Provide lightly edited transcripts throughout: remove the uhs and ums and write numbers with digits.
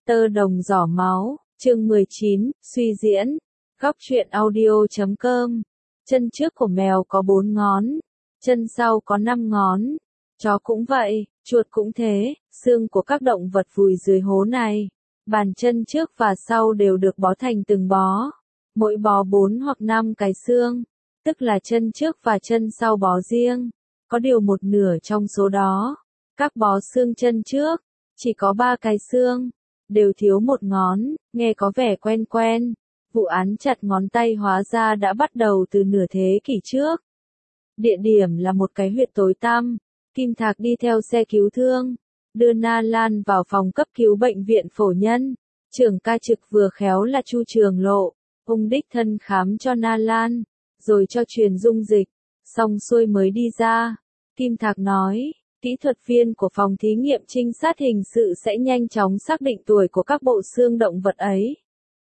Tơ đồng giỏ máu, chương 19, suy diễn. Góc truyện audio.com. Chân trước của mèo có 4 ngón, chân sau có 5 ngón. Chó cũng vậy, chuột cũng thế, xương của các động vật vùi dưới hố này. Bàn chân trước và sau đều được bó thành từng bó. Mỗi bó 4 hoặc 5 cái xương, tức là chân trước và chân sau bó riêng. Có điều một nửa trong số đó, các bó xương chân trước, chỉ có 3 cái xương, đều thiếu một ngón, nghe có vẻ quen quen. Vụ án chặt ngón tay hóa ra đã bắt đầu từ nửa thế kỷ trước. Địa điểm là một cái huyệt tối tăm. Kim Thạc đi theo xe cứu thương, đưa Na Lan vào phòng cấp cứu bệnh viện Phổ Nhân. Trưởng ca trực vừa khéo là Chu Trường Lộ, ông đích thân khám cho Na Lan, rồi cho truyền dung dịch, xong xuôi mới đi ra. Kim Thạc nói, kỹ thuật viên của phòng thí nghiệm trinh sát hình sự sẽ nhanh chóng xác định tuổi của các bộ xương động vật ấy.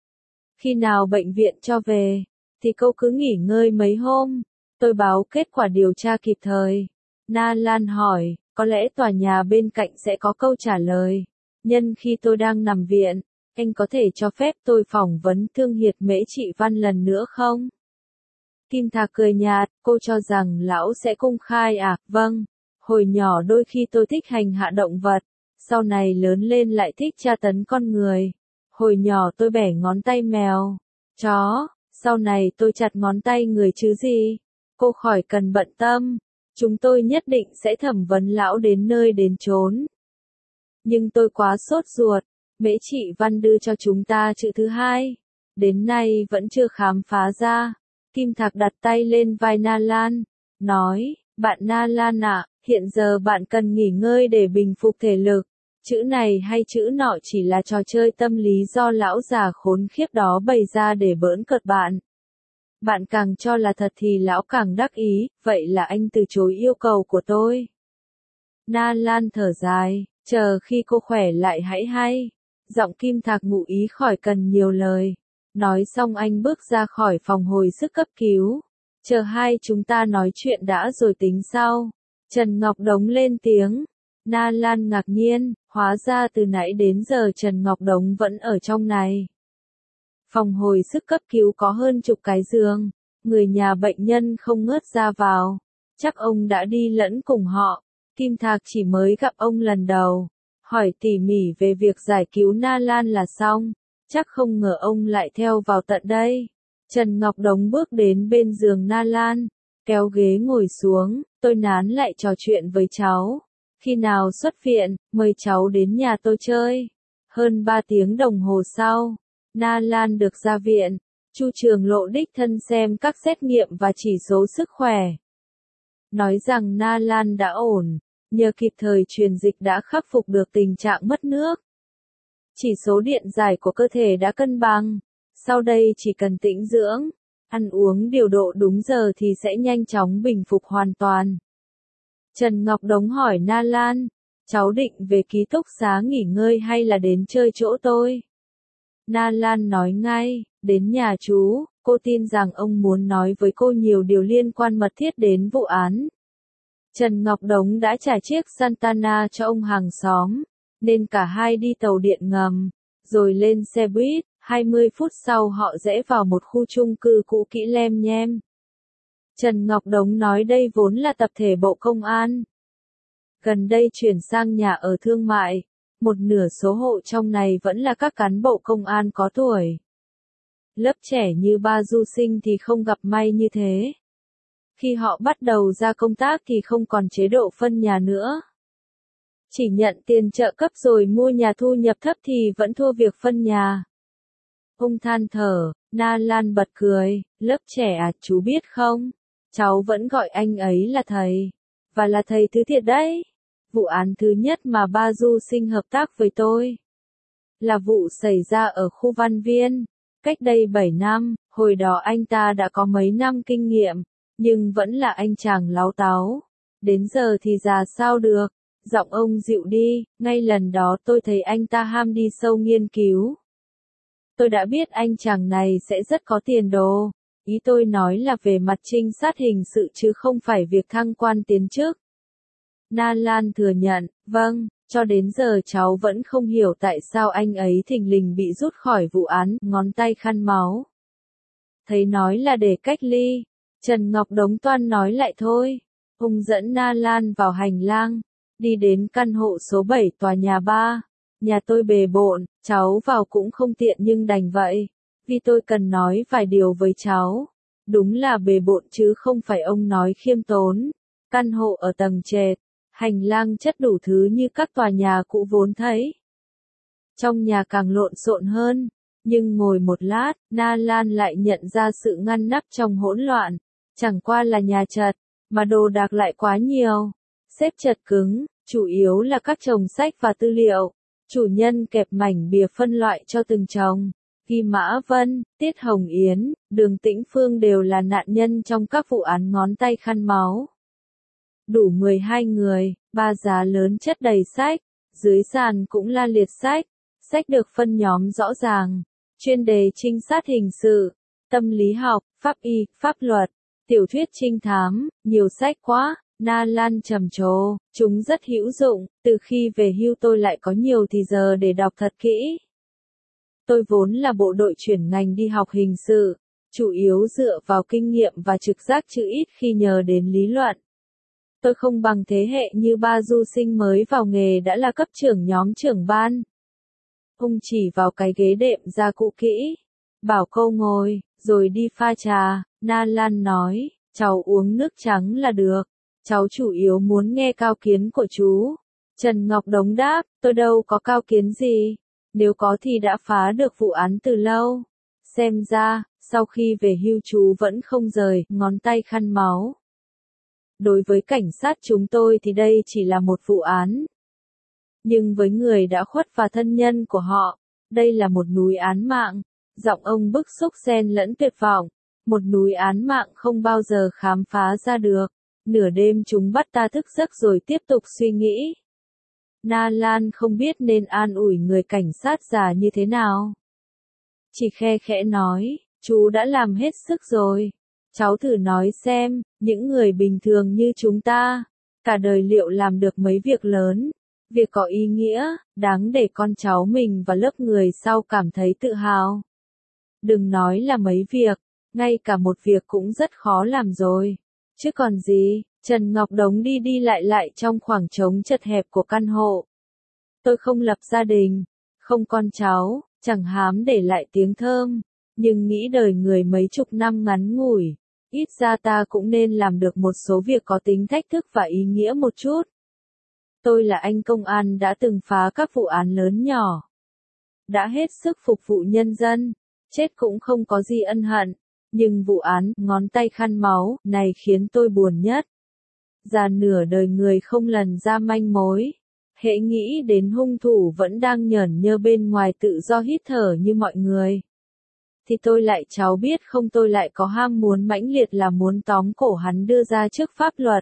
Khi nào bệnh viện cho về, thì cô cứ nghỉ ngơi mấy hôm, tôi báo kết quả điều tra kịp thời. Na Lan hỏi, có lẽ tòa nhà bên cạnh sẽ có câu trả lời. Nhân khi tôi đang nằm viện, anh có thể cho phép tôi phỏng vấn Thương Hiệt Mễ Trị Văn lần nữa không? Kim Thạc cười nhạt, cô cho rằng lão sẽ công khai à? Vâng, hồi nhỏ đôi khi tôi thích hành hạ động vật, sau này lớn lên lại thích tra tấn con người. Hồi nhỏ tôi bẻ ngón tay mèo, chó, sau này tôi chặt ngón tay người chứ gì. Cô khỏi cần bận tâm, chúng tôi nhất định sẽ thẩm vấn lão đến nơi đến chốn. Nhưng tôi quá sốt ruột, Mễ Trị Văn đưa cho chúng ta chữ thứ hai, đến nay vẫn chưa khám phá ra. Kim Thạc đặt tay lên vai Na Lan, nói, bạn Na Lan ạ, hiện giờ bạn cần nghỉ ngơi để bình phục thể lực. Chữ này hay chữ nọ chỉ là trò chơi tâm lý do lão già khốn khiếp đó bày ra để bỡn cợt bạn. Bạn càng cho là thật thì lão càng đắc ý, vậy là anh từ chối yêu cầu của tôi. Na Lan thở dài, chờ khi cô khỏe lại hãy hay. Giọng Kim Thạc ngụ ý khỏi cần nhiều lời. Nói xong anh bước ra khỏi phòng hồi sức cấp cứu. Chờ hai chúng ta nói chuyện đã rồi tính sau. Trần Ngọc Đống lên tiếng. Na Lan ngạc nhiên, hóa ra từ nãy đến giờ Trần Ngọc Đống vẫn ở trong này. Phòng hồi sức cấp cứu có hơn chục cái giường, người nhà bệnh nhân không ngớt ra vào. Chắc ông đã đi lẫn cùng họ. Kim Thạc chỉ mới gặp ông lần đầu, hỏi tỉ mỉ về việc giải cứu Na Lan là xong. Chắc không ngờ ông lại theo vào tận đây. Trần Ngọc Đống bước đến bên giường Na Lan, kéo ghế ngồi xuống, tôi nán lại trò chuyện với cháu. Khi nào xuất viện, mời cháu đến nhà tôi chơi. Hơn 3 tiếng đồng hồ sau, Na Lan được ra viện. Chu Trường Lộ đích thân xem các xét nghiệm và chỉ số sức khỏe. Nói rằng Na Lan đã ổn, nhờ kịp thời truyền dịch đã khắc phục được tình trạng mất nước. Chỉ số điện giải của cơ thể đã cân bằng. Sau đây chỉ cần tĩnh dưỡng, ăn uống điều độ đúng giờ thì sẽ nhanh chóng bình phục hoàn toàn. Trần Ngọc Đống hỏi Na Lan, cháu định về ký túc xá nghỉ ngơi hay là đến chơi chỗ tôi? Na Lan nói ngay, đến nhà chú, cô tin rằng ông muốn nói với cô nhiều điều liên quan mật thiết đến vụ án. Trần Ngọc Đống đã trả chiếc Santana cho ông hàng xóm, nên cả hai đi tàu điện ngầm, rồi lên xe buýt. 20 phút sau họ rẽ vào một khu chung cư cũ kỹ lem nhem. Trần Ngọc Đống nói đây vốn là tập thể Bộ Công an. Gần đây chuyển sang nhà ở thương mại, một nửa số hộ trong này vẫn là các cán bộ công an có tuổi. Lớp trẻ như ba du sinh thì không gặp may như thế. Khi họ bắt đầu ra công tác thì không còn chế độ phân nhà nữa. Chỉ nhận tiền trợ cấp rồi mua nhà thu nhập thấp thì vẫn thua việc phân nhà. Ông than thở, Na Lan bật cười, lớp trẻ à, chú biết không? Cháu vẫn gọi anh ấy là thầy. Và là thầy thứ thiệt đấy. Vụ án thứ nhất mà ba du sinh hợp tác với tôi là vụ xảy ra ở khu Văn Viên. Cách đây 7 năm, hồi đó anh ta đã có mấy năm kinh nghiệm, nhưng vẫn là anh chàng láu táu. Đến giờ thì già sao được. Giọng ông dịu đi, ngay lần đó tôi thấy anh ta ham đi sâu nghiên cứu. Tôi đã biết anh chàng này sẽ rất có tiền đồ. Ý tôi nói là về mặt trinh sát hình sự chứ không phải việc thăng quan tiến chức. Na Lan thừa nhận, vâng, Cho đến giờ cháu vẫn không hiểu tại sao anh ấy thình lình bị rút khỏi vụ án, ngón tay khăn máu. Thấy nói là để cách ly, Trần Ngọc Đống toan nói lại thôi. Ông dẫn Na Lan vào hành lang, đi đến căn hộ số 7 tòa nhà 3. Nhà tôi bề bộn, cháu vào cũng không tiện nhưng đành vậy, vì tôi cần nói vài điều với cháu. Đúng là bề bộn chứ không phải ông nói khiêm tốn. Căn hộ ở tầng trệt, hành lang chất đủ thứ như các tòa nhà cũ vốn thấy. Trong nhà càng lộn xộn hơn, nhưng ngồi một lát, Na Lan lại nhận ra sự ngăn nắp trong hỗn loạn. Chẳng qua là nhà chật, mà đồ đạc lại quá nhiều. Xếp chật cứng, chủ yếu là các chồng sách và tư liệu. Chủ nhân kẹp mảnh bìa phân loại cho từng chồng. Ghi Mã Vân, Tiết Hồng Yến, Đường Tĩnh Phương đều là nạn nhân trong các vụ án ngón tay khăn máu. Đủ 12 người, 3 giá lớn chất đầy sách, dưới sàn cũng la liệt sách. Sách được phân nhóm rõ ràng, chuyên đề trinh sát hình sự, tâm lý học, pháp y, pháp luật, tiểu thuyết trinh thám, nhiều sách quá. Na Lan trầm trồ, chúng rất hữu dụng, từ khi về hưu tôi lại có nhiều thì giờ để đọc thật kỹ. Tôi vốn là bộ đội chuyển ngành đi học hình sự, chủ yếu dựa vào kinh nghiệm và trực giác chứ ít khi nhờ đến lý luận. Tôi không bằng thế hệ như ba du sinh mới vào nghề đã là cấp trưởng nhóm trưởng ban. Ông chỉ vào cái ghế đệm ra cũ kỹ, bảo câu ngồi, rồi đi pha trà. Na Lan nói, cháu uống nước trắng là được, cháu chủ yếu muốn nghe cao kiến của chú. Trần Ngọc Đống đáp, tôi đâu có cao kiến gì, nếu có thì đã phá được vụ án từ lâu. Xem ra, sau khi về hưu chú vẫn không rời ngón tay khăn máu. Đối với cảnh sát chúng tôi thì đây chỉ là một vụ án. Nhưng với người đã khuất và thân nhân của họ, đây là một núi án mạng. Giọng ông bức xúc xen lẫn tuyệt vọng. Một núi án mạng không bao giờ khám phá ra được. Nửa đêm chúng bắt ta thức giấc rồi tiếp tục suy nghĩ. Na Lan không biết nên an ủi người cảnh sát già như thế nào. Chỉ khe khẽ nói, chú đã làm hết sức rồi. Cháu thử nói xem, những người bình thường như chúng ta, cả đời liệu làm được mấy việc lớn, việc có ý nghĩa, đáng để con cháu mình và lớp người sau cảm thấy tự hào. Đừng nói là mấy việc, ngay cả một việc cũng rất khó làm rồi. Chứ còn gì, Trần Ngọc Đống đi đi lại trong khoảng trống chật hẹp của căn hộ. Tôi không lập gia đình, không con cháu, chẳng hám để lại tiếng thơm, nhưng nghĩ đời người mấy chục năm ngắn ngủi, ít ra ta cũng nên làm được một số việc có tính thách thức và ý nghĩa một chút. Tôi là anh công an đã từng phá các vụ án lớn nhỏ, đã hết sức phục vụ nhân dân, chết cũng không có gì ân hận, nhưng vụ án ngón tay khăn máu này khiến tôi buồn nhất. Già nửa đời người không lần ra manh mối, hễ nghĩ đến hung thủ vẫn đang nhởn nhơ bên ngoài tự do hít thở như mọi người. Thì tôi lại cháu biết không, tôi lại có ham muốn mãnh liệt là muốn tóm cổ hắn đưa ra trước pháp luật.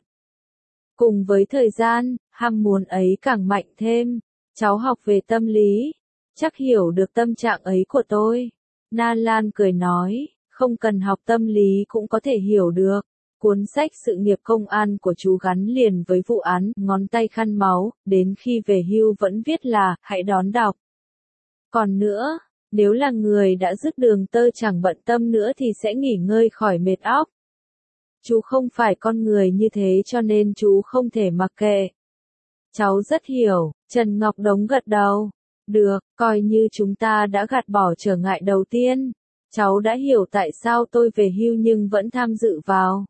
Cùng với thời gian, ham muốn ấy càng mạnh thêm. Cháu học về tâm lý, chắc hiểu được tâm trạng ấy của tôi. Na Lan cười nói, không cần học tâm lý cũng có thể hiểu được. Cuốn sách Sự nghiệp công an của chú gắn liền với vụ án ngón tay khăn máu, đến khi về hưu vẫn viết là, hãy đón đọc. Còn nữa, nếu là người đã dứt đường tơ chẳng bận tâm nữa thì sẽ nghỉ ngơi khỏi mệt óc. Chú không phải con người như thế cho nên chú không thể mặc kệ. Cháu rất hiểu, Trần Ngọc Đống gật đầu. Được, coi như chúng ta đã gạt bỏ trở ngại đầu tiên. Cháu đã hiểu tại sao tôi về hưu nhưng vẫn tham dự vào.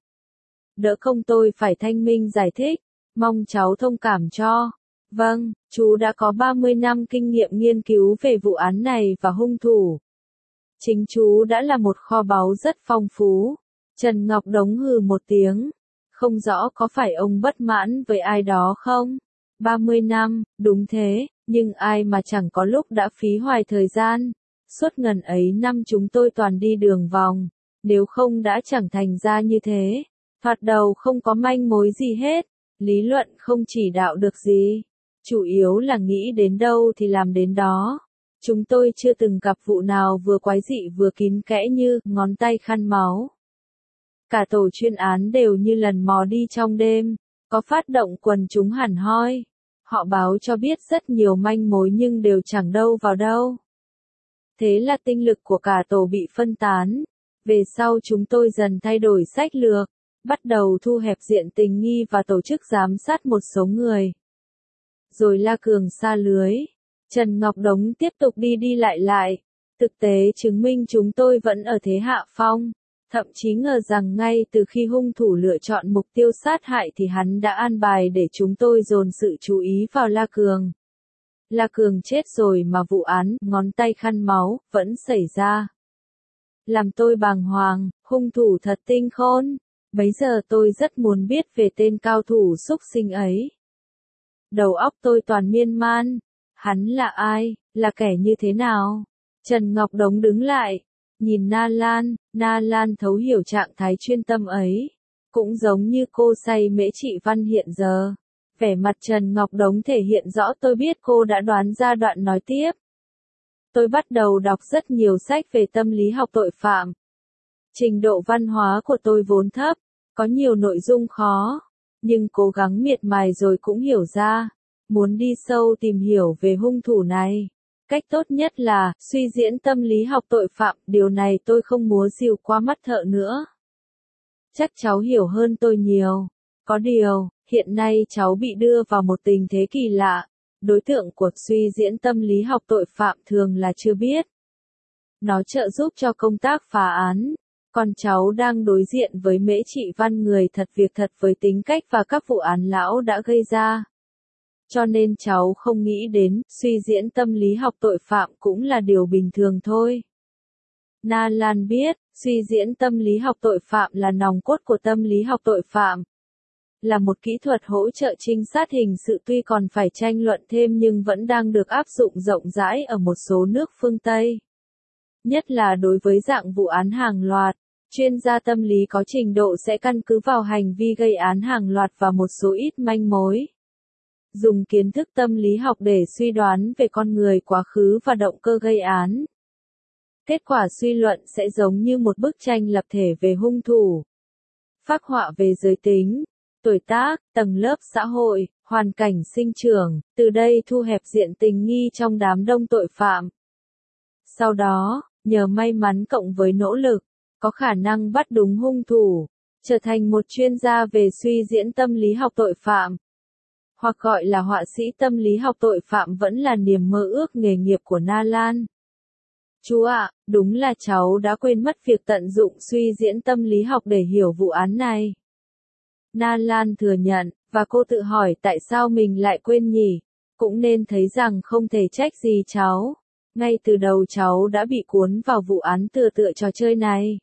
Đỡ không tôi phải thanh minh giải thích, mong cháu thông cảm cho. Vâng, chú đã có 30 năm kinh nghiệm nghiên cứu về vụ án này và hung thủ. Chính chú đã là một kho báu rất phong phú. Trần Ngọc Đống hừ một tiếng. Không rõ có phải ông bất mãn với ai đó không? 30 năm, đúng thế, nhưng ai mà chẳng có lúc đã phí hoài thời gian. Suốt ngần ấy năm chúng tôi toàn đi đường vòng, nếu không đã chẳng thành ra như thế. Thoạt đầu không có manh mối gì hết, lý luận không chỉ đạo được gì. Chủ yếu là nghĩ đến đâu thì làm đến đó. Chúng tôi chưa từng gặp vụ nào vừa quái dị vừa kín kẽ như ngón tay khăn máu. Cả tổ chuyên án đều như lần mò đi trong đêm, có phát động quần chúng hẳn hoi. Họ báo cho biết rất nhiều manh mối nhưng đều chẳng đâu vào đâu. Thế là tinh lực của cả tổ bị phân tán. Về sau chúng tôi dần thay đổi sách lược, bắt đầu thu hẹp diện tình nghi và tổ chức giám sát một số người. Rồi La Cường sa lưới. Trần Ngọc Đống tiếp tục đi đi lại lại. Thực tế chứng minh chúng tôi vẫn ở thế hạ phong. Thậm chí ngờ rằng ngay từ khi hung thủ lựa chọn mục tiêu sát hại thì hắn đã an bài để chúng tôi dồn sự chú ý vào La Cường. La Cường chết rồi mà vụ án, ngón tay khăn máu, vẫn xảy ra. Làm tôi bàng hoàng, hung thủ thật tinh khôn. Bấy giờ tôi rất muốn biết về tên cao thủ xúc sinh ấy. Đầu óc tôi toàn miên man. Hắn là ai, là kẻ như thế nào? Trần Ngọc Đống đứng lại, nhìn Na Lan thấu hiểu trạng thái chuyên tâm ấy. Cũng giống như cô say mễ Trị Văn hiện giờ. Vẻ mặt Trần Ngọc Đống thể hiện rõ tôi biết cô đã đoán ra đoạn nói tiếp. Tôi bắt đầu đọc rất nhiều sách về tâm lý học tội phạm. Trình độ văn hóa của tôi vốn thấp, có nhiều nội dung khó, nhưng cố gắng miệt mài rồi cũng hiểu ra. Muốn đi sâu tìm hiểu về hung thủ này, cách tốt nhất là suy diễn tâm lý học tội phạm, điều này tôi không múa rìu qua mắt thợ nữa. Chắc cháu hiểu hơn tôi nhiều. Có điều, hiện nay cháu bị đưa vào một tình thế kỳ lạ. Đối tượng của suy diễn tâm lý học tội phạm thường là chưa biết. Nó trợ giúp cho công tác phá án. Còn cháu đang đối diện với Mễ Trị Văn, người thật việc thật với tính cách và các vụ án lão đã gây ra. Cho nên cháu không nghĩ đến suy diễn tâm lý học tội phạm cũng là điều bình thường thôi. Na Lan biết, suy diễn tâm lý học tội phạm là nòng cốt của tâm lý học tội phạm. Là một kỹ thuật hỗ trợ trinh sát hình sự tuy còn phải tranh luận thêm nhưng vẫn đang được áp dụng rộng rãi ở một số nước phương Tây. Nhất là đối với dạng vụ án hàng loạt, chuyên gia tâm lý có trình độ sẽ căn cứ vào hành vi gây án hàng loạt và một số ít manh mối. Dùng kiến thức tâm lý học để suy đoán về con người, quá khứ và động cơ gây án. Kết quả suy luận sẽ giống như một bức tranh lập thể về hung thủ. Phác họa về giới tính, tuổi tác, tầng lớp xã hội, hoàn cảnh sinh trưởng, từ đây thu hẹp diện tình nghi trong đám đông tội phạm. Sau đó, nhờ may mắn cộng với nỗ lực, có khả năng bắt đúng hung thủ, trở thành một chuyên gia về suy diễn tâm lý học tội phạm. Hoặc gọi là họa sĩ tâm lý học tội phạm vẫn là niềm mơ ước nghề nghiệp của Na Lan. Chú ạ, đúng là cháu đã quên mất việc tận dụng suy diễn tâm lý học để hiểu vụ án này. Na Lan thừa nhận, và cô tự hỏi tại sao mình lại quên nhỉ, cũng nên thấy rằng không thể trách gì cháu. Ngay từ đầu cháu đã bị cuốn vào vụ án tựa trò chơi này.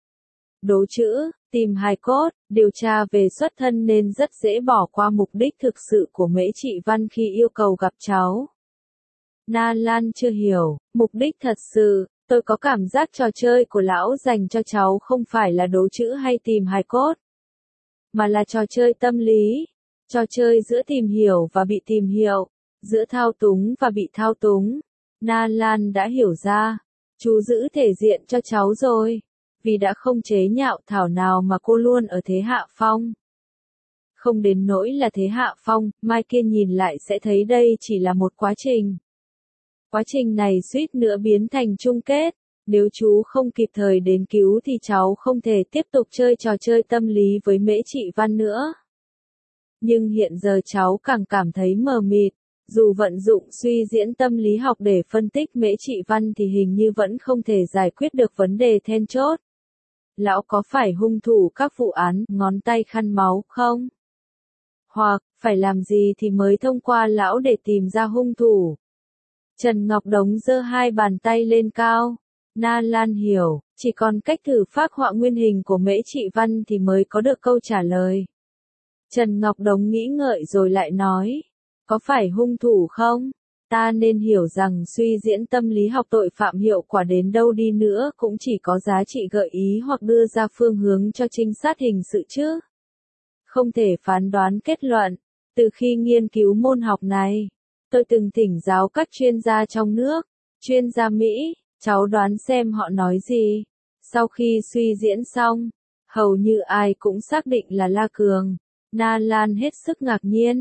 Đố chữ, tìm hài cốt, điều tra về xuất thân nên rất dễ bỏ qua mục đích thực sự của Mễ Trị Văn khi yêu cầu gặp cháu. Na Lan chưa hiểu, mục đích thật sự, tôi có cảm giác trò chơi của lão dành cho cháu không phải là đố chữ hay tìm hài cốt, mà là trò chơi tâm lý, trò chơi giữa tìm hiểu và bị tìm hiểu, giữa thao túng và bị thao túng. Na Lan đã hiểu ra, chú giữ thể diện cho cháu rồi, vì đã không chế nhạo thảo nào mà cô luôn ở thế hạ phong. Không đến nỗi là thế hạ phong, mai kia nhìn lại sẽ thấy đây chỉ là một quá trình. Quá trình này suýt nữa biến thành chung kết, nếu chú không kịp thời đến cứu thì cháu không thể tiếp tục chơi trò chơi tâm lý với Mễ Trị Văn nữa. Nhưng hiện giờ cháu càng cảm thấy mờ mịt, dù vận dụng suy diễn tâm lý học để phân tích Mễ Trị Văn thì hình như vẫn không thể giải quyết được vấn đề then chốt. Lão có phải hung thủ các vụ án ngón tay khăn máu không? Hoặc, phải làm gì thì mới thông qua lão để tìm ra hung thủ? Trần Ngọc Đống giơ hai bàn tay lên cao. Na Lan hiểu, chỉ còn cách thử phác họa nguyên hình của Mễ Trị Văn thì mới có được câu trả lời. Trần Ngọc Đống nghĩ ngợi rồi lại nói, có phải hung thủ không? Ta nên hiểu rằng suy diễn tâm lý học tội phạm hiệu quả đến đâu đi nữa cũng chỉ có giá trị gợi ý hoặc đưa ra phương hướng cho trinh sát hình sự chứ. Không thể phán đoán kết luận. Từ khi nghiên cứu môn học này, tôi từng thỉnh giáo các chuyên gia trong nước, chuyên gia Mỹ, cháu đoán xem họ nói gì. Sau khi suy diễn xong, hầu như ai cũng xác định là La Cường. Na Lan hết sức ngạc nhiên.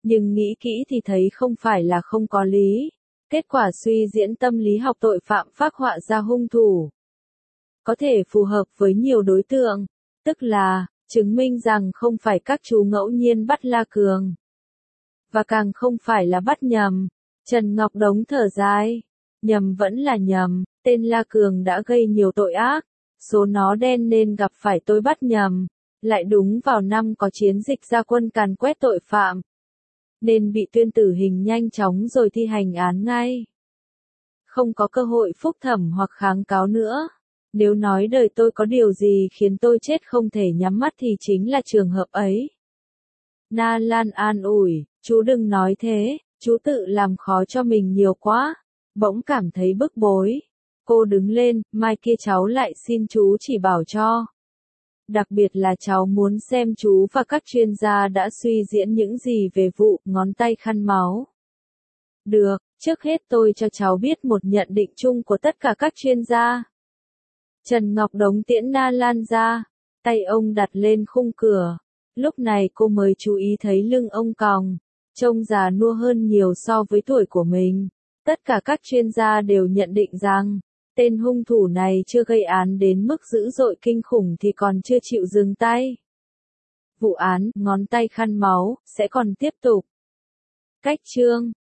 Nhưng nghĩ kỹ thì thấy không phải là không có lý. Kết quả suy diễn tâm lý học tội phạm phác họa ra hung thủ có thể phù hợp với nhiều đối tượng, tức là, chứng minh rằng không phải các chú ngẫu nhiên bắt La Cường. Và càng không phải là bắt nhầm. Trần Ngọc Đống thở dài. Nhầm vẫn là nhầm, tên La Cường đã gây nhiều tội ác, số nó đen nên gặp phải tôi bắt nhầm. Lại đúng vào năm có chiến dịch ra quân càn quét tội phạm, nên bị tuyên tử hình nhanh chóng rồi thi hành án ngay. Không có cơ hội phúc thẩm hoặc kháng cáo nữa. Nếu nói đời tôi có điều gì khiến tôi chết không thể nhắm mắt thì chính là trường hợp ấy. Na Lan an ủi, chú đừng nói thế, chú tự làm khó cho mình nhiều quá. Bỗng cảm thấy bức bối. Cô đứng lên, mai kia cháu lại xin chú chỉ bảo cho. Đặc biệt là cháu muốn xem chú và các chuyên gia đã suy diễn những gì về vụ ngón tay khăn máu. Được, trước hết tôi cho cháu biết một nhận định chung của tất cả các chuyên gia. Trần Ngọc Đống tiễn Na Lan ra, tay ông đặt lên khung cửa. Lúc này cô mới chú ý thấy lưng ông còng, trông già nua hơn nhiều so với tuổi của mình. Tất cả các chuyên gia đều nhận định rằng, tên hung thủ này chưa gây án đến mức dữ dội kinh khủng thì còn chưa chịu dừng tay. Vụ án ngón tay khăn máu sẽ còn tiếp tục. Cách chương